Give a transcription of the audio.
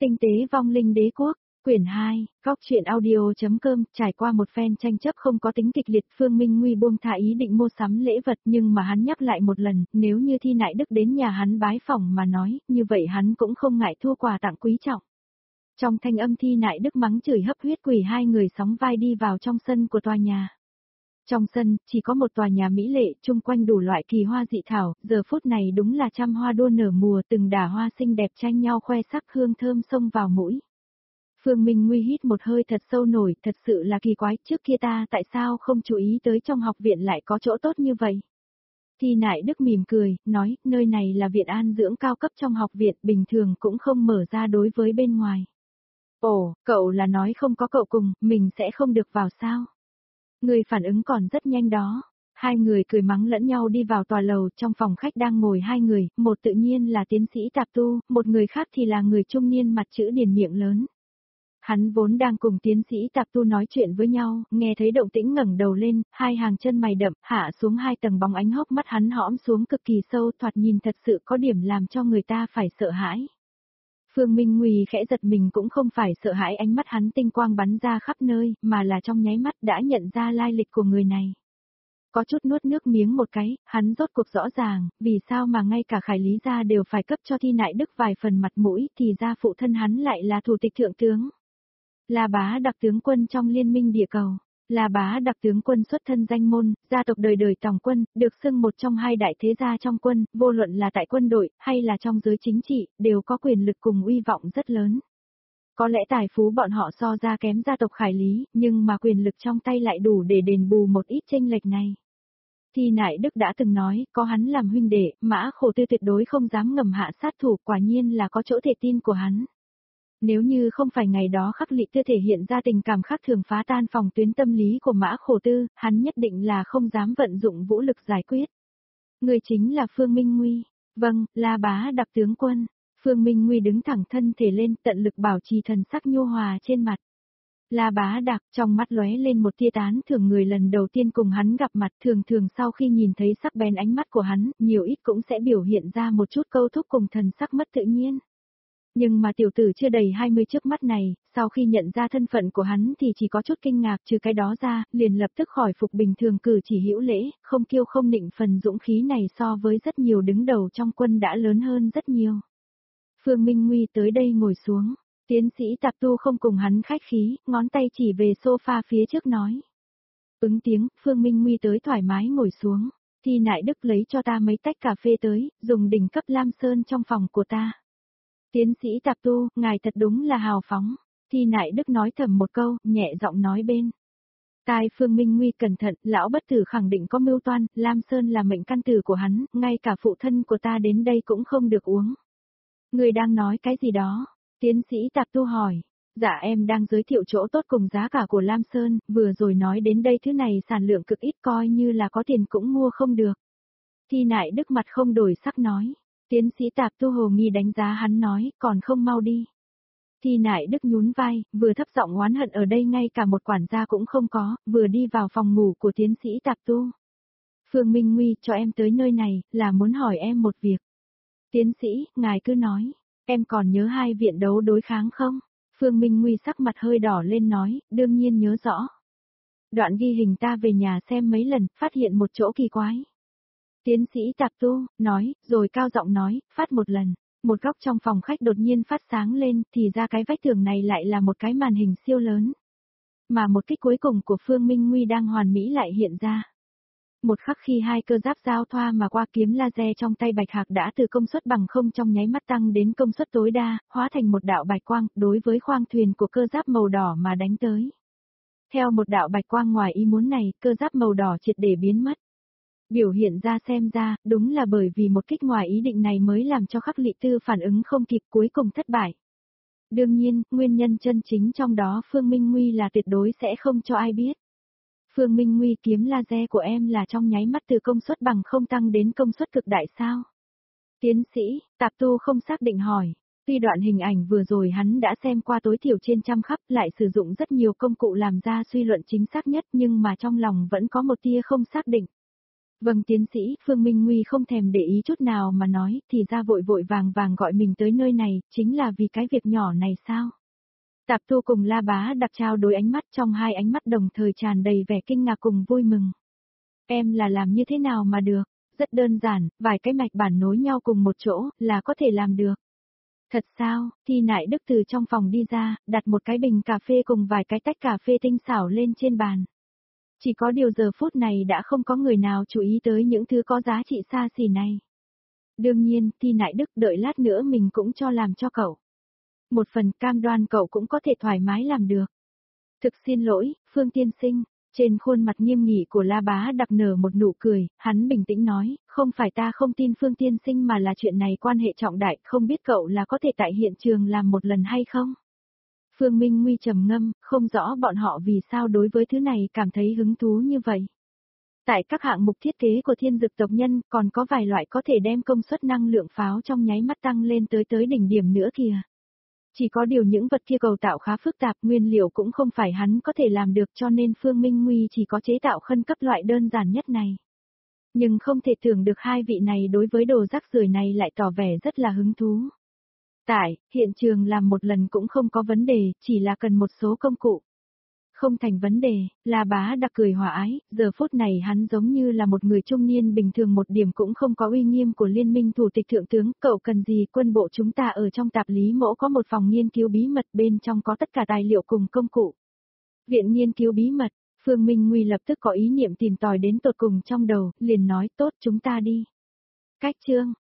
Tinh tế vong linh đế quốc, quyển 2, góc truyện audio.com, trải qua một phen tranh chấp không có tính kịch liệt, Phương Minh Nguy buông thả ý định mua sắm lễ vật, nhưng mà hắn nhắc lại một lần, nếu như Thi Nại Đức đến nhà hắn bái phỏng mà nói, như vậy hắn cũng không ngại thua quà tặng quý trọng. Trong thanh âm Thi Nại Đức mắng chửi hấp huyết quỷ, hai người sóng vai đi vào trong sân của tòa nhà. Trong sân, chỉ có một tòa nhà mỹ lệ, chung quanh đủ loại kỳ hoa dị thảo, giờ phút này đúng là trăm hoa đua nở mùa, từng đả hoa xinh đẹp tranh nhau khoe sắc, hương thơm xông vào mũi. Phương Minh Nguy hít một hơi thật sâu nổi, thật sự là kỳ quái, trước kia ta tại sao không chú ý tới trong học viện lại có chỗ tốt như vậy. Thi Nại Đức mỉm cười, nói, nơi này là viện an dưỡng cao cấp trong học viện, bình thường cũng không mở ra đối với bên ngoài. Ồ, cậu là nói không có cậu cùng, mình sẽ không được vào sao? Người phản ứng còn rất nhanh đó. Hai người cười mắng lẫn nhau đi vào tòa lầu, trong phòng khách đang ngồi hai người, một tự nhiên là tiến sĩ Tạp Tu, một người khác thì là người trung niên mặt chữ điển miệng lớn. Hắn vốn đang cùng tiến sĩ Tạp Tu nói chuyện với nhau, nghe thấy động tĩnh ngẩng đầu lên, hai hàng chân mày đậm, hạ xuống hai tầng bóng ánh, hốc mắt hắn hõm xuống cực kỳ sâu, thoạt nhìn thật sự có điểm làm cho người ta phải sợ hãi. Phương Minh Nguy khẽ giật mình, cũng không phải sợ hãi ánh mắt hắn tinh quang bắn ra khắp nơi, mà là trong nháy mắt đã nhận ra lai lịch của người này. Có chút nuốt nước miếng một cái, hắn rốt cuộc rõ ràng, vì sao mà ngay cả Khải Lý gia đều phải cấp cho Thi Nại Đức vài phần mặt mũi, thì ra phụ thân hắn lại là thủ tịch thượng tướng. Là Bá Đặc tướng quân trong Liên minh địa cầu. Là Bá Đặc tướng quân xuất thân danh môn, gia tộc đời đời tòng quân, được xưng một trong hai đại thế gia trong quân, vô luận là tại quân đội, hay là trong giới chính trị, đều có quyền lực cùng uy vọng rất lớn. Có lẽ tài phú bọn họ so ra kém gia tộc Khải Lý, nhưng mà quyền lực trong tay lại đủ để đền bù một ít chênh lệch này. Thi Nại Đức đã từng nói, có hắn làm huynh đệ, Mã Khổ Tư tuyệt đối không dám ngầm hạ sát thủ, quả nhiên là có chỗ thể tin của hắn. Nếu như không phải ngày đó Khắc Lị Tư thể hiện ra tình cảm khác thường phá tan phòng tuyến tâm lý của Mã Khổ Tư, hắn nhất định là không dám vận dụng vũ lực giải quyết. Người chính là Phương Minh Nguy. Vâng, là Bá Đặc tướng quân. Phương Minh Nguy đứng thẳng thân thể lên, tận lực bảo trì thần sắc nhu hòa trên mặt. Là Bá Đặc, trong mắt lóe lên một tia tán thưởng, người lần đầu tiên cùng hắn gặp mặt, thường thường sau khi nhìn thấy sắc bén ánh mắt của hắn, nhiều ít cũng sẽ biểu hiện ra một chút câu thúc cùng thần sắc mất tự nhiên. Nhưng mà tiểu tử chưa đầy 20 trước mắt này, sau khi nhận ra thân phận của hắn thì chỉ có chút kinh ngạc, trừ cái đó ra, liền lập tức khỏi phục bình thường cử chỉ hữu lễ, không kiêu không nịnh, phần dũng khí này so với rất nhiều đứng đầu trong quân đã lớn hơn rất nhiều. Phương Minh Nguy tới đây ngồi xuống, tiến sĩ Tạp Tu không cùng hắn khách khí, ngón tay chỉ về sofa phía trước nói. Ứng tiếng, Phương Minh Nguy tới thoải mái ngồi xuống, Thi Nại Đức lấy cho ta mấy tách cà phê tới, dùng đỉnh cấp Lam Sơn trong phòng của ta. Tiến sĩ Tạp Tu, ngài thật đúng là hào phóng. Thi Nại Đức nói thầm một câu, nhẹ giọng nói bên tai Phương Minh Nguy, cẩn thận, lão bất tử khẳng định có mưu toan, Lam Sơn là mệnh căn tử của hắn, ngay cả phụ thân của ta đến đây cũng không được uống. Người đang nói cái gì đó? Tiến sĩ Tạp Tu hỏi. Dạ em đang giới thiệu chỗ tốt cùng giá cả của Lam Sơn, vừa rồi nói đến đây thứ này sản lượng cực ít, coi như là có tiền cũng mua không được. Thi Nại Đức mặt không đổi sắc nói. Tiến sĩ Tạp Tu hồ nghi đánh giá hắn nói, còn không mau đi. Thi Nại Đức nhún vai, vừa thấp giọng oán hận, ở đây ngay cả một quản gia cũng không có, vừa đi vào phòng ngủ của tiến sĩ Tạp Tu. Phương Minh Nguy, cho em tới nơi này, là muốn hỏi em một việc. Tiến sĩ, ngài cứ nói, em còn nhớ hai viện đấu đối kháng không? Phương Minh Nguy sắc mặt hơi đỏ lên nói, đương nhiên nhớ rõ. Đoạn ghi hình ta về nhà xem mấy lần, phát hiện một chỗ kỳ quái. Tiến sĩ Tạp Tu, nói, rồi cao giọng nói, phát một lần. Một góc trong phòng khách đột nhiên phát sáng lên, thì ra cái vách tường này lại là một cái màn hình siêu lớn. Mà một kích cuối cùng của Phương Minh Nguy đang hoàn mỹ lại hiện ra. Một khắc khi hai cơ giáp giao thoa mà qua, kiếm laser trong tay Bạch Hạc đã từ công suất bằng không trong nháy mắt tăng đến công suất tối đa, hóa thành một đạo bạch quang, đối với khoang thuyền của cơ giáp màu đỏ mà đánh tới. Theo một đạo bạch quang ngoài ý muốn này, cơ giáp màu đỏ triệt để biến mất. Biểu hiện ra xem ra, đúng là bởi vì một kích ngoài ý định này mới làm cho Khắc Lị Tư phản ứng không kịp, cuối cùng thất bại. Đương nhiên, nguyên nhân chân chính trong đó Phương Minh Nguy là tuyệt đối sẽ không cho ai biết. Phương Minh Nguy, kiếm laser của em là trong nháy mắt từ công suất bằng không tăng đến công suất cực đại sao? Tiến sĩ, Tạp Tu không xác định hỏi. Tuy đoạn hình ảnh vừa rồi hắn đã xem qua tối thiểu trên trăm khắp, lại sử dụng rất nhiều công cụ làm ra suy luận chính xác nhất, nhưng mà trong lòng vẫn có một tia không xác định. Vâng tiến sĩ, Phương Minh Nguy không thèm để ý chút nào mà nói, thì ra vội vội vàng vàng gọi mình tới nơi này, chính là vì cái việc nhỏ này sao? Tạp Thu cùng La Bá Đặc trao đối ánh mắt, trong hai ánh mắt đồng thời tràn đầy vẻ kinh ngạc cùng vui mừng. Em là làm như thế nào mà được? Rất đơn giản, vài cái mạch bản nối nhau cùng một chỗ, là có thể làm được. Thật sao? Thi Nại Đức từ trong phòng đi ra, đặt một cái bình cà phê cùng vài cái tách cà phê tinh xảo lên trên bàn. Chỉ có điều giờ phút này đã không có người nào chú ý tới những thứ có giá trị xa xỉ này. Đương nhiên, Thi Nại Đức đợi lát nữa mình cũng cho làm cho cậu. Một phần cam đoan cậu cũng có thể thoải mái làm được. Thực xin lỗi, Phương tiên sinh. Trên khuôn mặt nghiêm nghị của La Bá Đặc nở một nụ cười, hắn bình tĩnh nói, không phải ta không tin Phương tiên sinh mà là chuyện này quan hệ trọng đại, không biết cậu là có thể tại hiện trường làm một lần hay không? Phương Minh Nguy trầm ngâm, không rõ bọn họ vì sao đối với thứ này cảm thấy hứng thú như vậy. Tại các hạng mục thiết kế của thiên dực tộc nhân còn có vài loại có thể đem công suất năng lượng pháo trong nháy mắt tăng lên tới đỉnh điểm nữa kìa. Chỉ có điều những vật kia cầu tạo khá phức tạp, nguyên liệu cũng không phải hắn có thể làm được, cho nên Phương Minh Nguy chỉ có chế tạo khân cấp loại đơn giản nhất này. Nhưng không thể tưởng được hai vị này đối với đồ rác rưởi này lại tỏ vẻ rất là hứng thú. Tại, hiện trường làm một lần cũng không có vấn đề, chỉ là cần một số công cụ. Không thành vấn đề, La Bá Đặc cười hòa ái, giờ phút này hắn giống như là một người trung niên bình thường, một điểm cũng không có uy nghiêm của liên minh thủ tịch thượng tướng, cậu cần gì? Quân bộ chúng ta ở trong tạp lý mỗ có một phòng nghiên cứu bí mật, bên trong có tất cả tài liệu cùng công cụ. Viện nghiên cứu bí mật, Phương Minh Nguy lập tức có ý niệm tìm tòi đến tột cùng trong đầu, liền nói tốt chúng ta đi. Cách chương